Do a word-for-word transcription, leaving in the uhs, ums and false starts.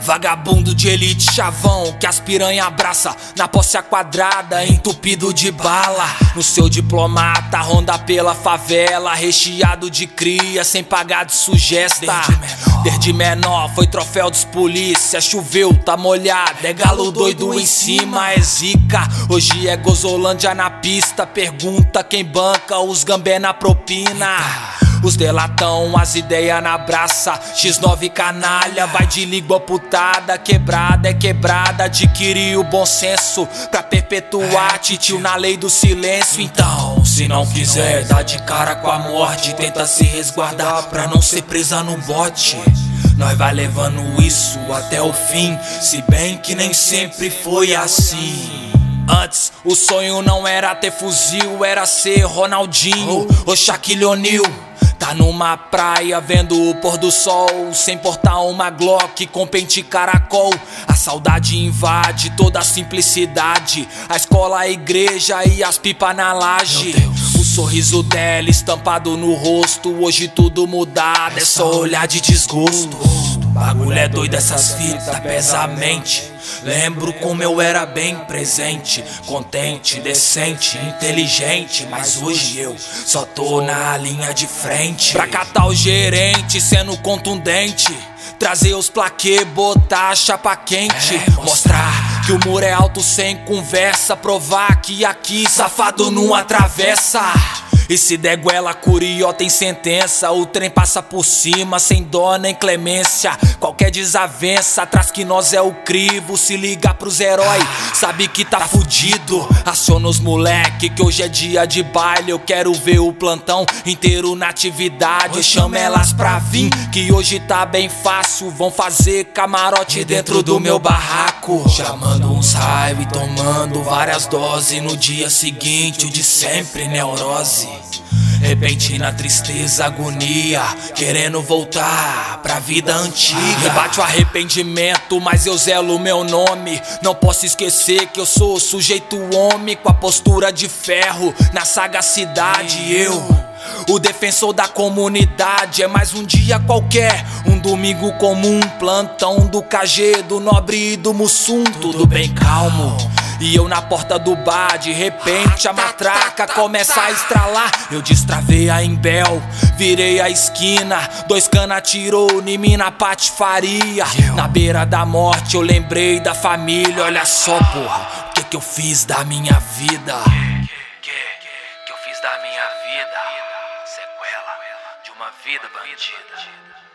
Vagabundo de elite chavão que as piranha abraça, na posse quadrada, entupido de bala. No seu diplomata, ronda pela favela, recheado de cria, sem pagar de sugesta. Desde menor, Desde menor foi troféu dos polícia. Choveu, tá molhado, é galo doido em cima, é zica. Hoje é Gozolândia na pista, pergunta quem banca os gambé na propina. Os delatão, as ideias na braça, xis nove canalha, vai de língua putada. Quebrada é quebrada, adquire o bom senso pra perpetuar titio na lei do silêncio. Então, se não quiser dar de cara com a morte, tenta se resguardar pra não ser presa no bote. Nós vai levando isso até o fim, se bem que nem sempre foi assim. Antes, o sonho não era ter fuzil, era ser Ronaldinho ou Shaquille O'Neal. Tá numa praia vendo o pôr do sol, sem portar uma Glock com pente caracol. A saudade invade toda a simplicidade, a escola, a igreja e as pipas na laje. O sorriso dela estampado no rosto, hoje tudo mudado, é só olhar de desgosto. Bagulho é doido, essas fitas pesa a mente. Lembro como eu era bem presente, contente, decente, inteligente. Mas hoje eu só tô na linha de frente pra catar o gerente, sendo contundente. Trazer os plaquê, botar a chapa quente, é, mostrar que o muro é alto sem conversa, provar que aqui safado não atravessa. E se der goela, curió tem sentença. O trem passa por cima, sem dó nem clemência. Qualquer desavença, atrás que nós é o crivo. Se liga pros heróis, sabe que tá fudido. Aciona os moleque, que hoje é dia de baile. Eu quero ver o plantão inteiro na atividade. Eu chamo elas pra vir, que hoje tá bem fácil. Vão fazer camarote dentro do meu barraco, chamando uns raios e tomando várias doses. No dia seguinte, o de sempre, neurose. Repentina tristeza, agonia, querendo voltar pra vida antiga. Rebate o arrependimento, mas eu zelo meu nome. Não posso esquecer que eu sou sujeito homem, com a postura de ferro, na sagacidade. Eu, o defensor da comunidade, é mais um dia qualquer, um domingo comum. Plantão do K G, do Nobre e do Mussum, tudo bem calmo. E eu na porta do bar, de repente a matraca começa a estralar. Eu destravei a Imbel, virei a esquina, dois cana atirou em mim na patifaria. Na beira da morte eu lembrei da família. Olha só, porra, o que que eu fiz da minha vida? Que, que, que eu fiz da minha vida? Sequela de uma vida bandida.